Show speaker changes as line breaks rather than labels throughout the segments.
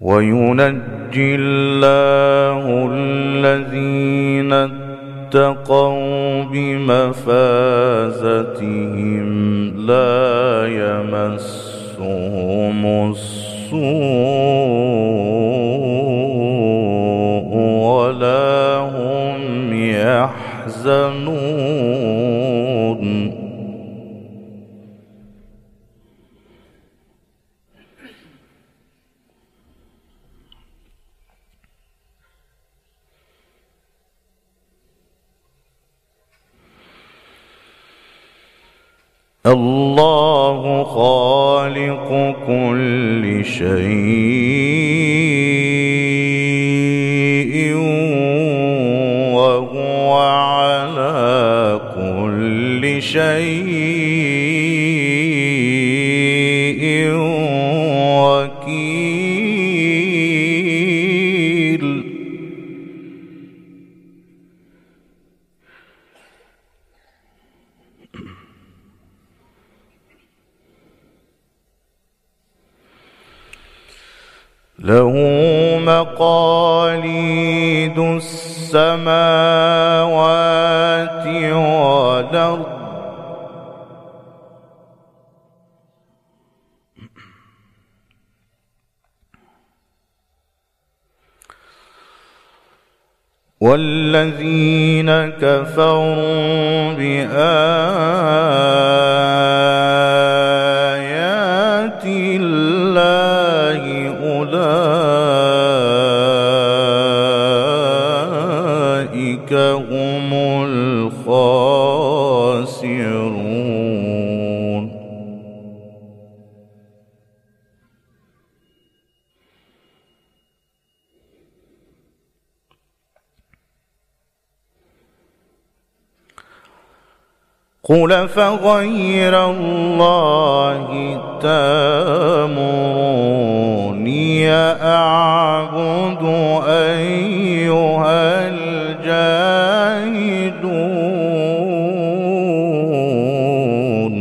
وينجي الله الذين اتقوا بمفازتهم لا يمسهم السوء ولا هم يحزنون. الله خالق كل شيء وهو على كل شيء وكيل. له مقاليد السماوات والأرض والذين كفروا بآيات الله أولئك هم الخاسرون. قل فغير الله تأمروني أعبد أيها الجاهلون.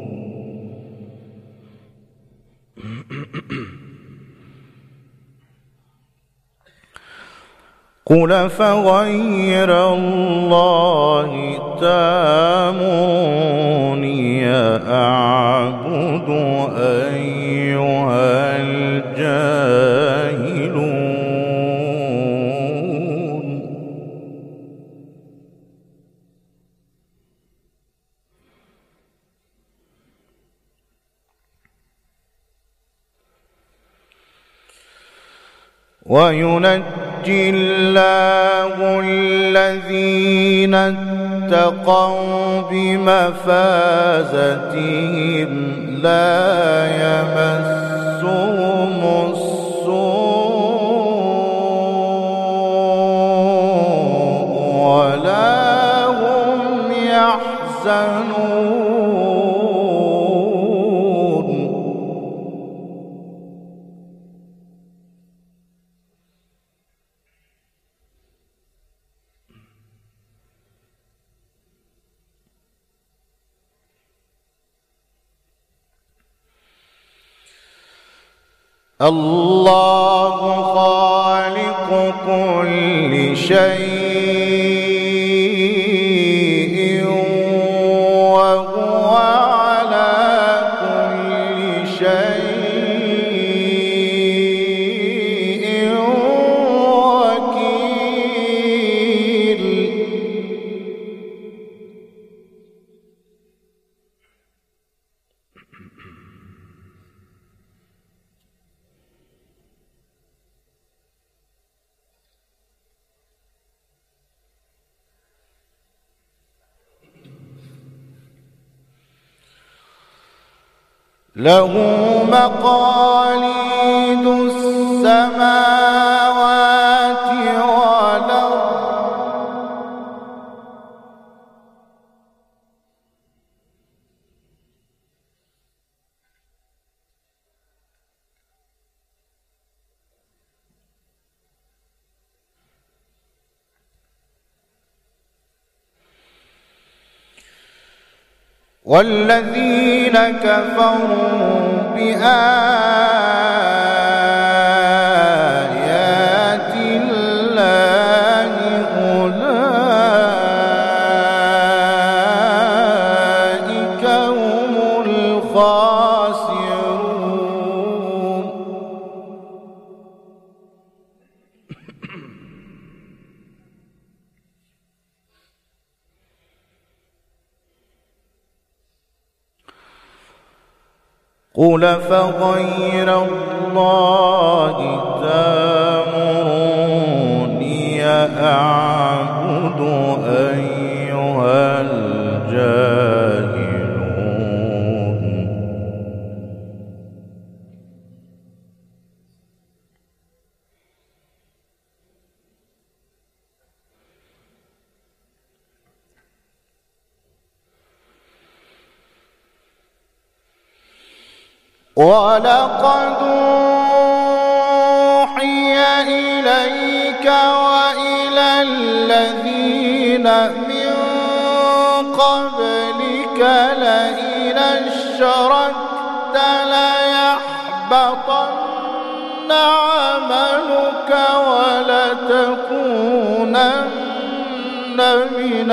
قل فغير الله تأمروني أعبد أيها الجاهلون. وينجي الله الذين اتقوا بمفازتهم لا يمسهم السوء ولا هم يحزنون. الله خالق كل شيء وهو على كل شيء وكيل. له مقاليد السماوات والأرض والذين كفروا بآيات قل فغير الله تأمروني أعبد أيها الجاهلون ولقد أوحي إليك وإلى الذين من قبلك لئن أشركت ليحبطن عملك ولتكونن من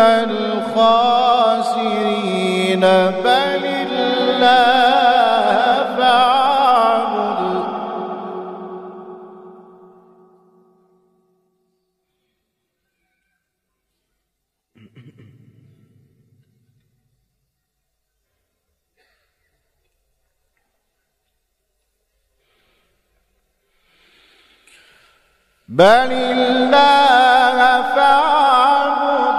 الخاسرين بل الله فاعبد بل الله فاعبد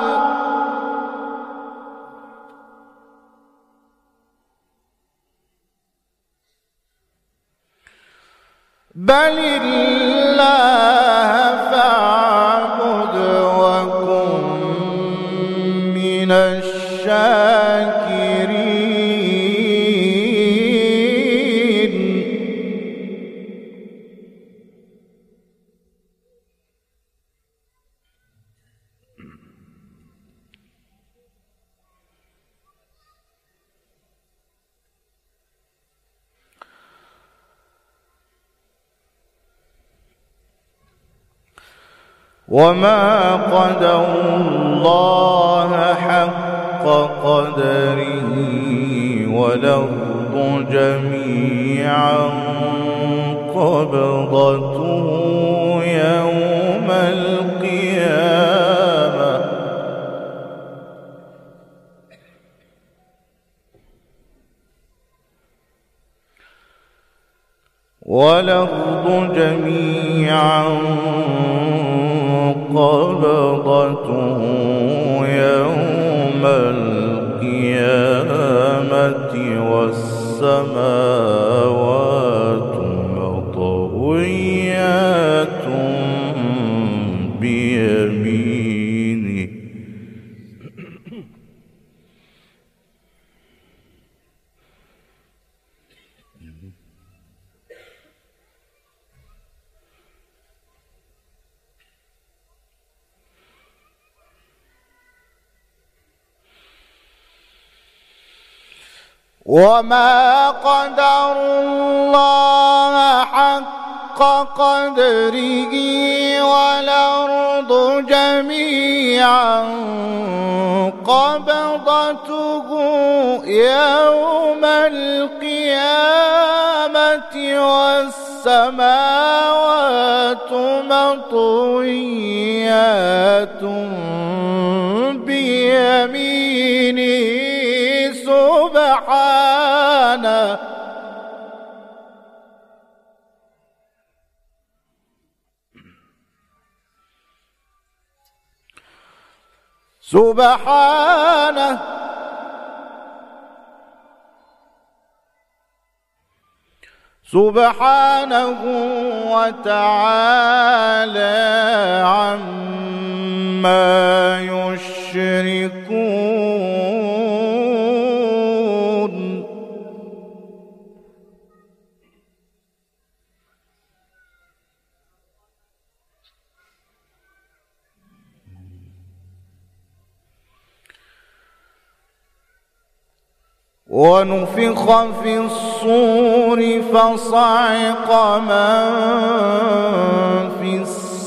بل الله فاعبد وكن من الشاكرين وما قدروا الله حق قدره والأرض جميعا قبضته يوم القيامة والأرض جميعا قبضته يوم القيامة والسماوات مطويات بيمينه وما قدروا الله حق قدره والأرض جميعا قبضته يوم القيامة والسماوات مطويات بيمينه سبحانه سبحانه سبحانه وتعالى عما يشركون ونفخ في الصور فصعق من في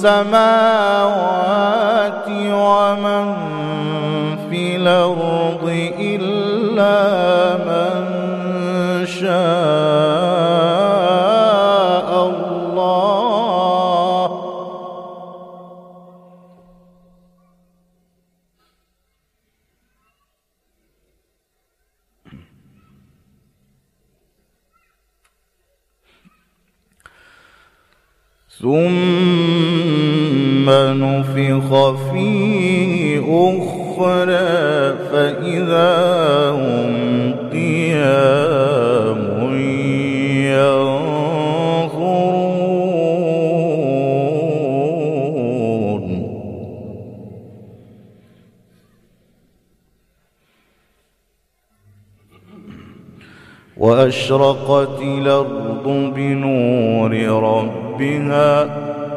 السماوات ومن في الأرض إلا من شاء الله ثم نفخ فيه أخرى فإذا هم قيام ينظرون وأشرقت الأرض بنور ربها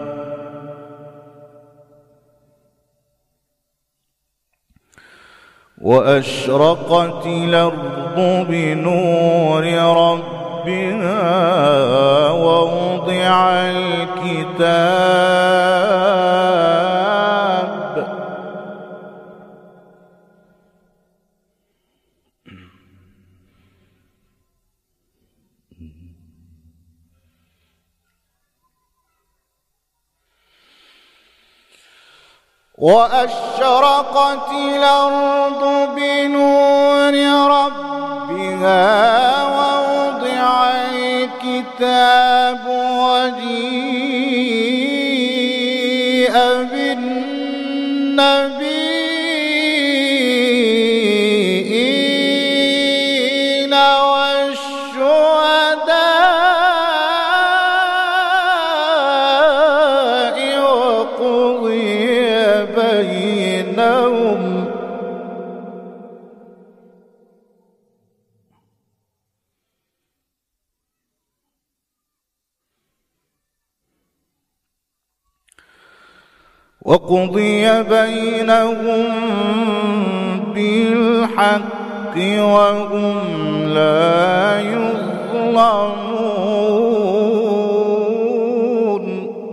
وأشرقت الأرض بنور ربها ووضع الكتاب وأشرقت الأرض بنور ربها ووضع الكتاب وجيء بالنبيين والشهداء وقضي بينهم بالحق وهم لا يظلمون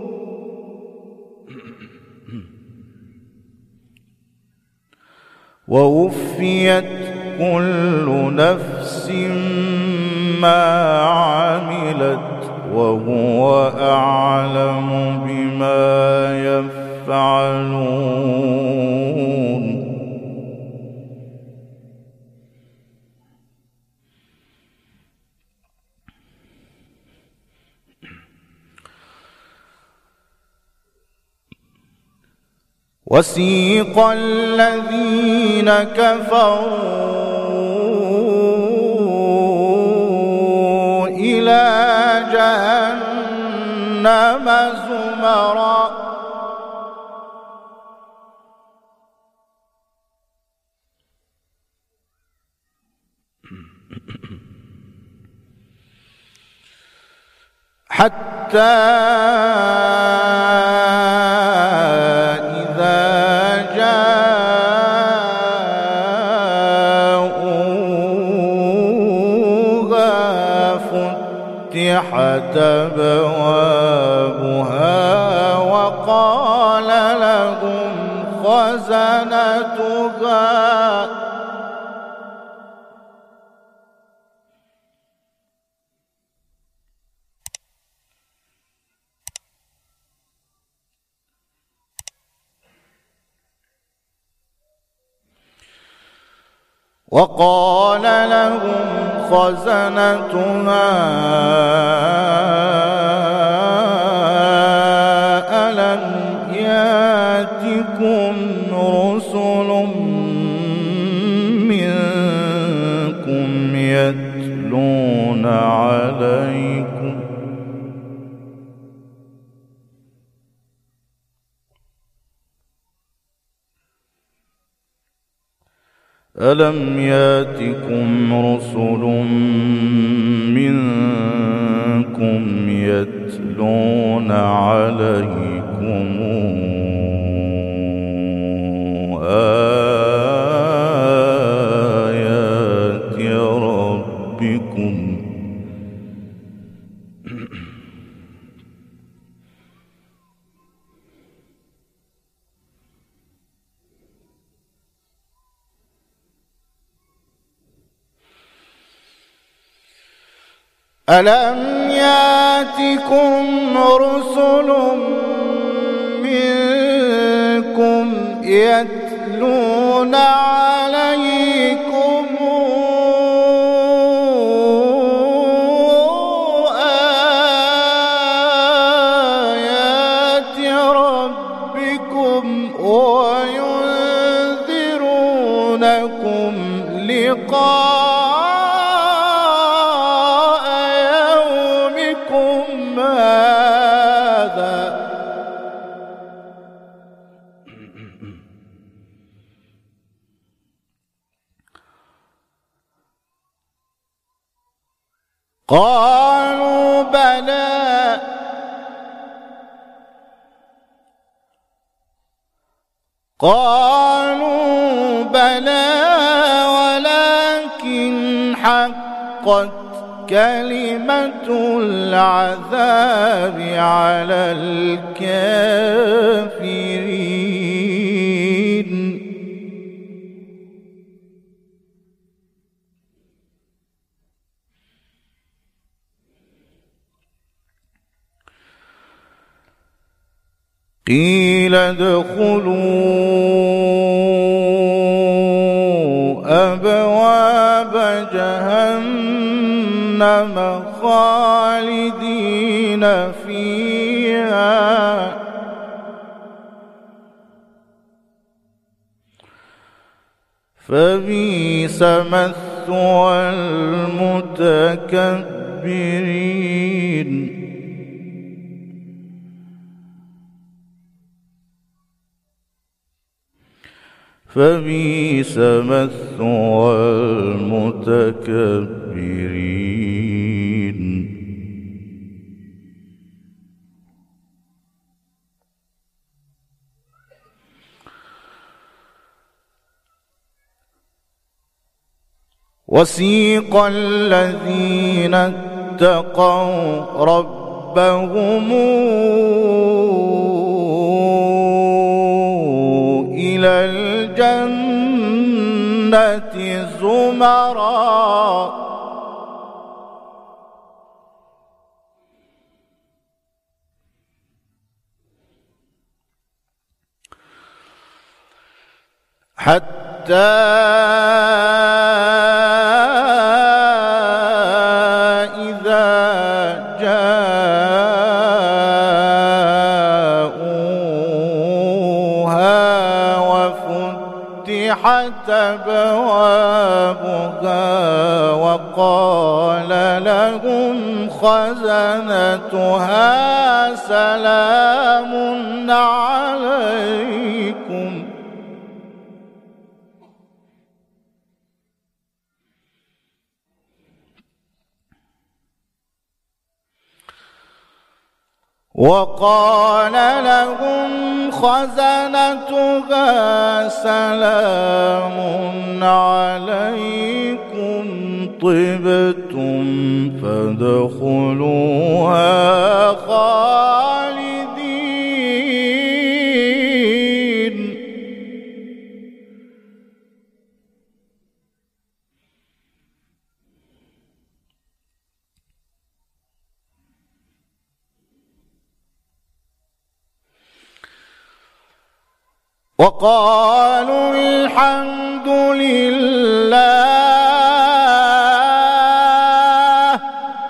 ووفيت كل نفس ما عملت وهو أعلم بما يفعلون وسيق الذين كفروا إلى جهنم زمرا حتى فتحت أبوابها وقال لهم خزنتها ألم يأتكم رسل منكم يتلون عليكم ألم يأتكم رسل منكم يتلون عليكم آيات ربكم ألم يأتكم رسل منكم يتلون عليكم قالوا بلى ولكن حقت كلمة العذاب على الكافرين. قيل ادخلوا أبواب جهنم خالدين فيها فبئس مثوى المتكبرين. فبئس مثوى المتكبرين. وسيق الذين اتقوا ربهم إلى الجنة زمرا حتى إذا جاءوها وفتحت أبوابها وقال لهم خزنتها سلام عليكم سلام عليكم طبتم فادخلوها خالدين. وقالوا الحمد لله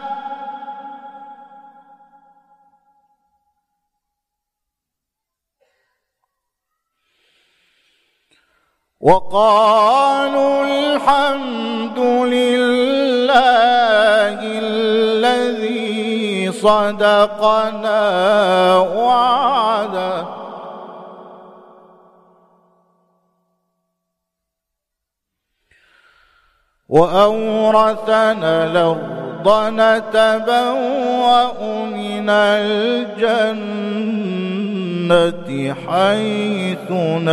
الذي صدقنا وعده وأورثنا الأرض نتبوأ من الجنة حيث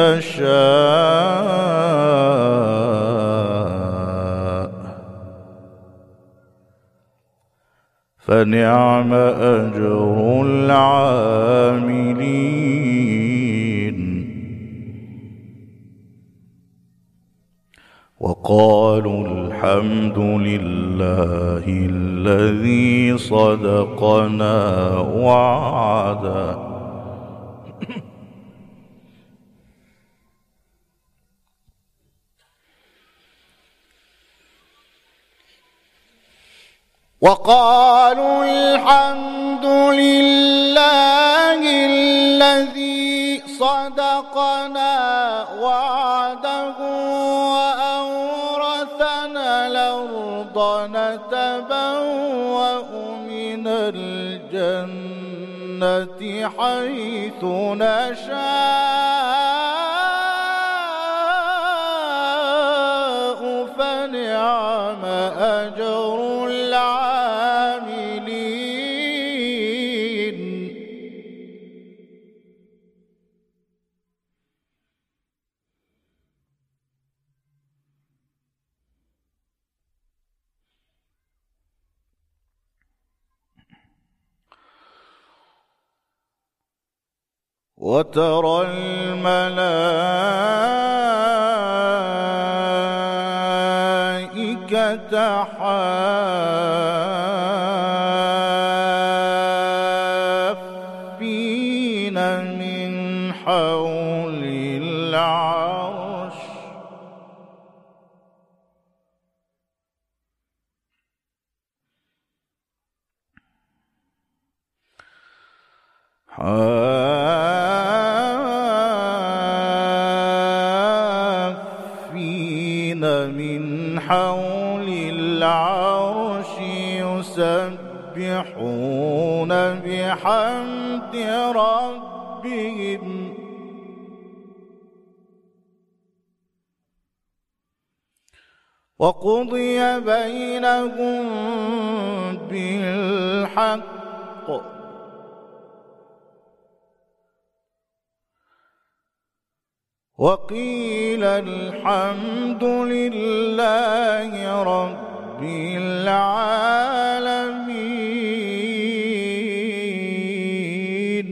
نشاء فنعم أجر العاملين. وقالوا الحمد لله الذي صدقنا وعده وقالوا الحمد لله الذي صدقنا وعده وأورثنا الأرض نتبوأ من الجنة حيث نشاء فنعم أجر العاملين. وترى الملائكة حافين من حول العرش يسبحون بحمد ربهم وقضي بينهم بالحق وقيل الحمد لله رب العالمين.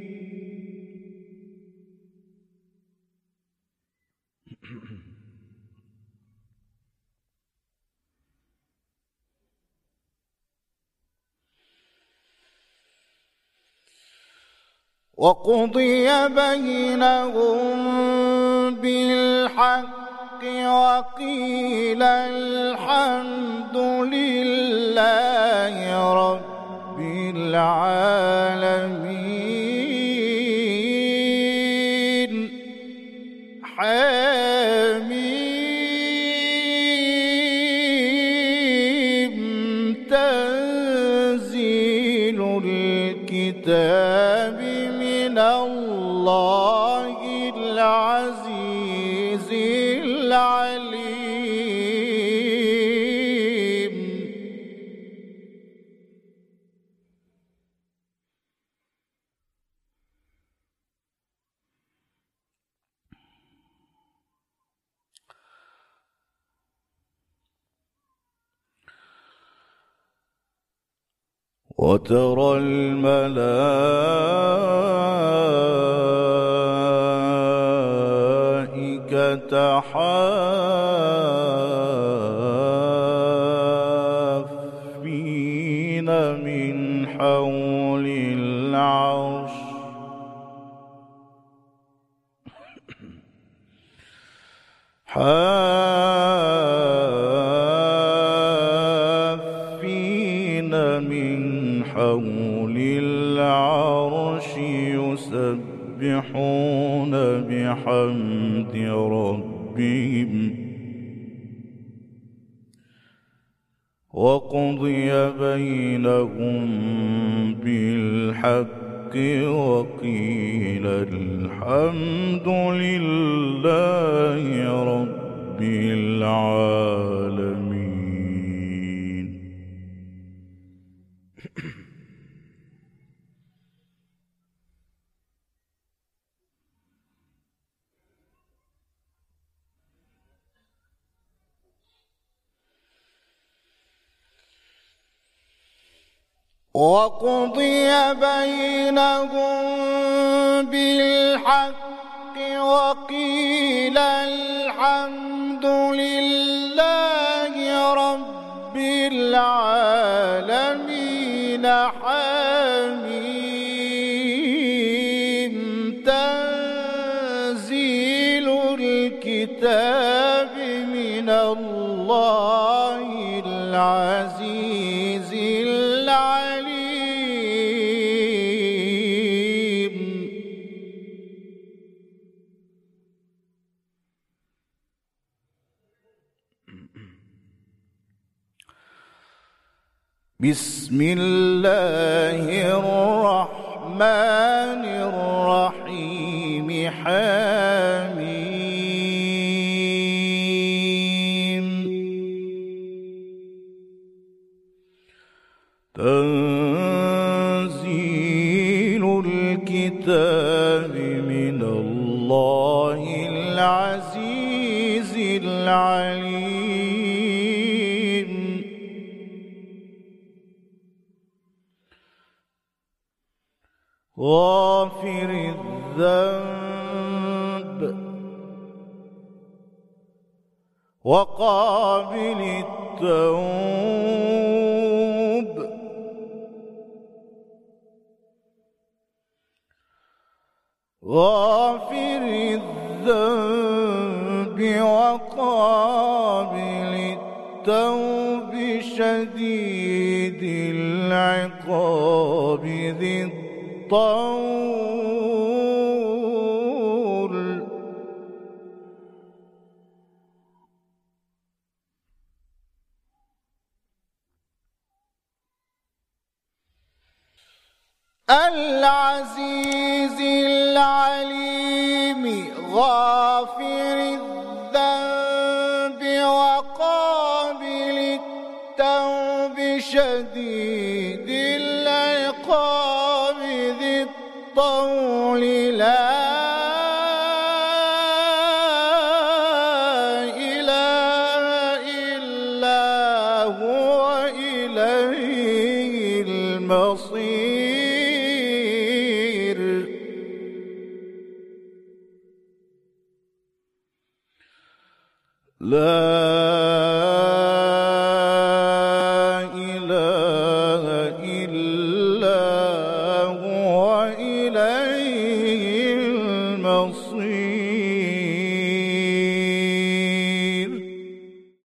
وقضي بينهم بالحق وقيل الحمد لله رب العالمين. حميم تنزيل الكتاب من الله العزيز العليم. وترى الملائكة حافين من حول العرش حول العرش يسبحون بحمد ربهم وقضي بينهم بالحق وقيل الحمد لله رب العالمين. وقضي بينهم بالحق وقيل الحمد لله رب العالمين. حميم تنزيل الكتاب من الله العزيز العليم. بسم الله الرحمن الرحيم. حميم تنزيل الكتاب من الله العزيز العليم. غافر الذنب وقابل التوب غافر الذنب وقابل التوب شديد العقاب ذي الطول العزيز العليم غافر الذنب وقابل التوب شديد العقاب ذي الطول لا إله إلا هو إليه المصير لا